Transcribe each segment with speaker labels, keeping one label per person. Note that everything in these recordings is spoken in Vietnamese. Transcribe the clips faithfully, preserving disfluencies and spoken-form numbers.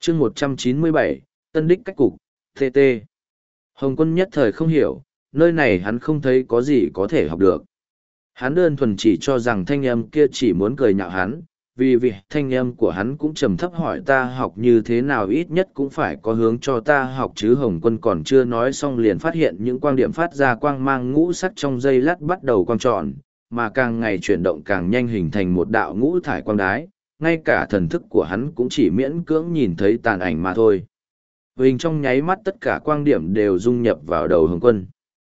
Speaker 1: chương một trăm chín mươi bảy, Tân Đích cách cục, tê tê. Hồng Quân nhất thời không hiểu, nơi này hắn không thấy có gì có thể học được. Hắn đơn thuần chỉ cho rằng thanh âm kia chỉ muốn cười nhạo hắn, vì vì thanh âm của hắn cũng trầm thấp hỏi ta học như thế nào ít nhất cũng phải có hướng cho ta học chứ. Hồng Quân còn chưa nói xong liền phát hiện những quang điểm phát ra quang mang ngũ sắc trong giây lát bắt đầu quang tròn, mà càng ngày chuyển động càng nhanh hình thành một đạo ngũ thải quang đái, ngay cả thần thức của hắn cũng chỉ miễn cưỡng nhìn thấy tàn ảnh mà thôi. Hình trong nháy mắt tất cả quang điểm đều dung nhập vào đầu Hồng Quân.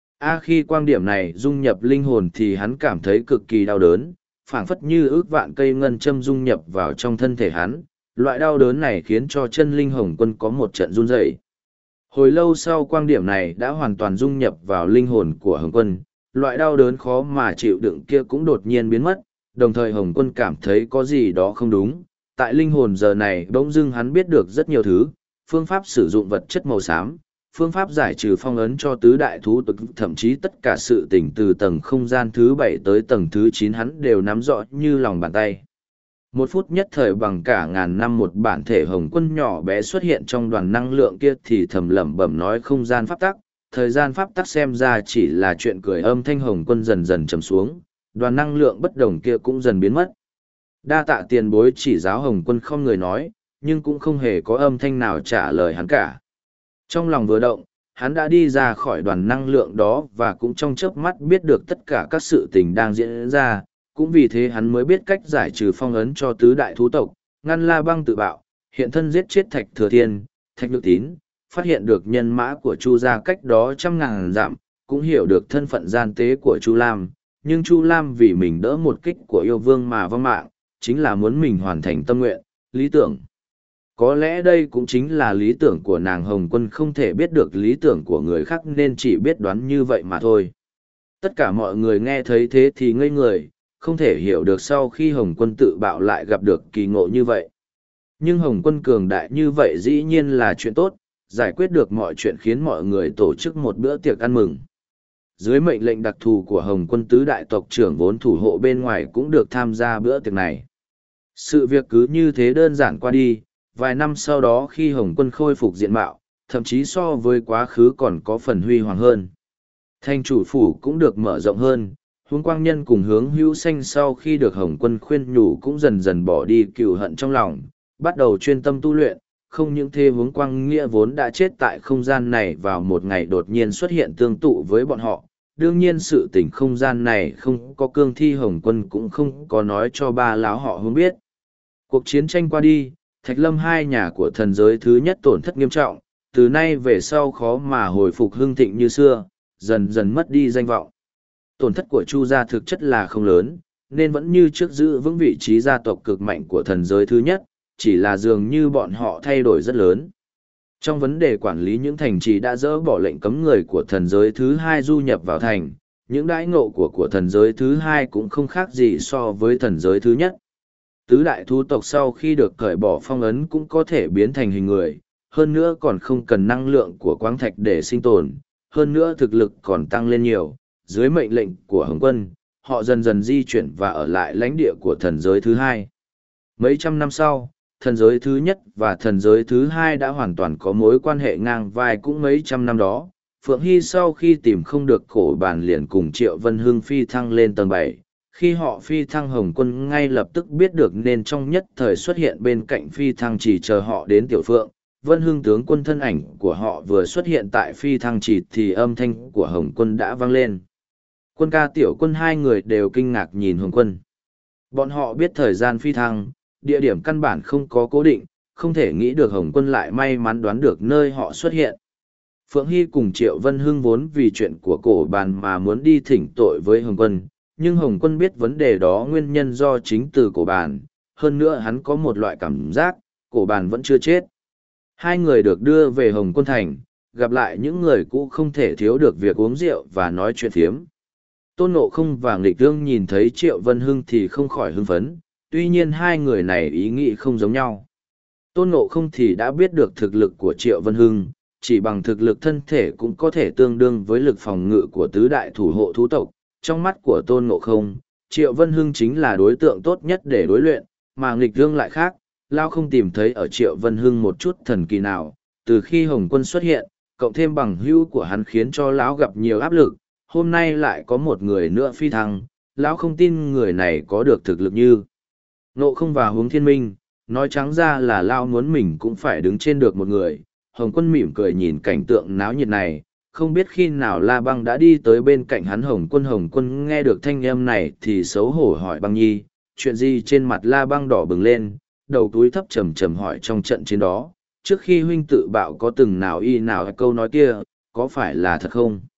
Speaker 1: A khi quang điểm này dung nhập linh hồn thì hắn cảm thấy cực kỳ đau đớn, phảng phất như ước vạn cây ngân châm dung nhập vào trong thân thể hắn. Loại đau đớn này khiến cho chân linh Hồng Quân có một trận run rẩy. Hồi lâu sau quang điểm này đã hoàn toàn dung nhập vào linh hồn của Hồng Quân, loại đau đớn khó mà chịu đựng kia cũng đột nhiên biến mất, đồng thời Hồng Quân cảm thấy có gì đó không đúng. Tại linh hồn giờ này bỗng dưng hắn biết được rất nhiều thứ, phương pháp sử dụng vật chất màu xám, phương pháp giải trừ phong ấn cho tứ đại thú tộc, thậm chí tất cả sự tỉnh từ tầng không gian thứ bảy tới tầng thứ chín hắn đều nắm rõ như lòng bàn tay. Một phút nhất thời bằng cả ngàn năm một bản thể Hồng Quân nhỏ bé xuất hiện trong đoàn năng lượng kia thì thầm lẩm bẩm nói không gian pháp tắc, thời gian pháp tắc xem ra chỉ là chuyện cười. Âm thanh Hồng Quân dần dần trầm xuống, đoàn năng lượng bất đồng kia cũng dần biến mất. Đa tạ tiền bối chỉ giáo. Hồng Quân không người nói, nhưng cũng không hề có âm thanh nào trả lời hắn cả. Trong lòng vừa động, hắn đã đi ra khỏi đoàn năng lượng đó và cũng trong chớp mắt biết được tất cả các sự tình đang diễn ra, cũng vì thế hắn mới biết cách giải trừ phong ấn cho tứ đại thú tộc, ngăn La Băng tự bạo, hiện thân giết chết Thạch Thừa Thiên, Thạch Nhược Tín, phát hiện được nhân mã của Chu gia cách đó trăm ngàn dặm, cũng hiểu được thân phận gian tế của Chu Lam, nhưng Chu Lam vì mình đỡ một kích của yêu vương mà vong mạng, chính là muốn mình hoàn thành tâm nguyện, lý tưởng. Có lẽ đây cũng chính là lý tưởng của nàng. Hồng Quân không thể biết được lý tưởng của người khác nên chỉ biết đoán như vậy mà thôi. Tất cả mọi người nghe thấy thế thì ngây người, không thể hiểu được sau khi Hồng Quân tự bạo lại gặp được kỳ ngộ như vậy. Nhưng Hồng Quân cường đại như vậy dĩ nhiên là chuyện tốt, giải quyết được mọi chuyện khiến mọi người tổ chức một bữa tiệc ăn mừng. Dưới mệnh lệnh đặc thù của Hồng Quân tứ đại tộc trưởng vốn thủ hộ bên ngoài cũng được tham gia bữa tiệc này. Sự việc cứ như thế đơn giản qua đi. Vài năm sau đó khi Hồng Quân khôi phục diện mạo, thậm chí so với quá khứ còn có phần huy hoàng hơn. Thành chủ phủ cũng được mở rộng hơn, Hướng Quang Nhân cùng Hướng Hữu Xanh sau khi được Hồng Quân khuyên nhủ cũng dần dần bỏ đi cừu hận trong lòng, bắt đầu chuyên tâm tu luyện. Không những thế, Hướng Quang Nghĩa vốn đã chết tại không gian này vào một ngày đột nhiên xuất hiện tương tự với bọn họ. Đương nhiên sự tình không gian này không có cương thi, Hồng Quân cũng không có nói cho ba láo họ Hướng biết. Cuộc chiến tranh qua đi, Thạch Lâm hai nhà của thần giới thứ nhất tổn thất nghiêm trọng, từ nay về sau khó mà hồi phục hưng thịnh như xưa, dần dần mất đi danh vọng. Tổn thất của Chu gia thực chất là không lớn, nên vẫn như trước giữ vững vị trí gia tộc cực mạnh của thần giới thứ nhất, chỉ là dường như bọn họ thay đổi rất lớn. Trong vấn đề quản lý những thành trì đã dỡ bỏ lệnh cấm người của thần giới thứ hai du nhập vào thành, những đãi ngộ của của thần giới thứ hai cũng không khác gì so với thần giới thứ nhất. Tứ đại thú tộc sau khi được cởi bỏ phong ấn cũng có thể biến thành hình người, hơn nữa còn không cần năng lượng của quáng thạch để sinh tồn, hơn nữa thực lực còn tăng lên nhiều. Dưới mệnh lệnh của Hồng Quân, họ dần dần di chuyển và ở lại lãnh địa của thần giới thứ hai. Mấy trăm năm sau, thần giới thứ nhất và thần giới thứ hai đã hoàn toàn có mối quan hệ ngang vai. Cũng mấy trăm năm đó, Phượng Hy sau khi tìm không được cổ bàn liền cùng Triệu Vân Hưng phi thăng lên tầng bảy. Khi họ phi thăng, Hồng Quân ngay lập tức biết được nên trong nhất thời xuất hiện bên cạnh phi thăng chỉ chờ họ đến Tiểu Phượng. Vân Hưng tướng quân thân ảnh của họ vừa xuất hiện tại phi thăng chỉ thì âm thanh của Hồng Quân đã vang lên. Quân ca Tiểu Quân hai người đều kinh ngạc nhìn Hồng Quân. Bọn họ biết thời gian phi thăng, địa điểm căn bản không có cố định, không thể nghĩ được Hồng Quân lại may mắn đoán được nơi họ xuất hiện. Phượng Hy cùng Triệu Vân Hưng vốn vì chuyện của cổ bàn mà muốn đi thỉnh tội với Hồng Quân, nhưng Hồng Quân biết vấn đề đó nguyên nhân do chính từ cổ bàn, hơn nữa hắn có một loại cảm giác, cổ bàn vẫn chưa chết. Hai người được đưa về Hồng Quân Thành, gặp lại những người cũ không thể thiếu được việc uống rượu và nói chuyện phiếm. Tôn Ngộ Không và Nghịch Tương nhìn thấy Triệu Vân Hưng thì không khỏi hưng phấn, tuy nhiên hai người này ý nghĩ không giống nhau. Tôn Ngộ Không thì đã biết được thực lực của Triệu Vân Hưng, chỉ bằng thực lực thân thể cũng có thể tương đương với lực phòng ngự của tứ đại thủ hộ thú tộc. Trong mắt của Tôn Ngộ Không, Triệu Vân Hưng chính là đối tượng tốt nhất để đối luyện, mà Nghịch Tương lại khác, Lao không tìm thấy ở Triệu Vân Hưng một chút thần kỳ nào, từ khi Hồng Quân xuất hiện, cộng thêm bằng hữu của hắn khiến cho lão gặp nhiều áp lực, hôm nay lại có một người nữa phi thăng, lão không tin người này có được thực lực như Ngộ Không và Hướng Thiên Minh, nói trắng ra là lão muốn mình cũng phải đứng trên được một người. Hồng Quân mỉm cười nhìn cảnh tượng náo nhiệt này, không biết khi nào La Băng đã đi tới bên cạnh hắn. Hồng Quân Hồng Quân nghe được thanh âm này thì xấu hổ hỏi Băng Nhi, chuyện gì? Trên mặt La Băng đỏ bừng lên, đầu túi thấp trầm trầm hỏi, trong trận chiến đó, trước khi huynh tự bạo có từng nào y nào câu nói kia, có phải là thật không?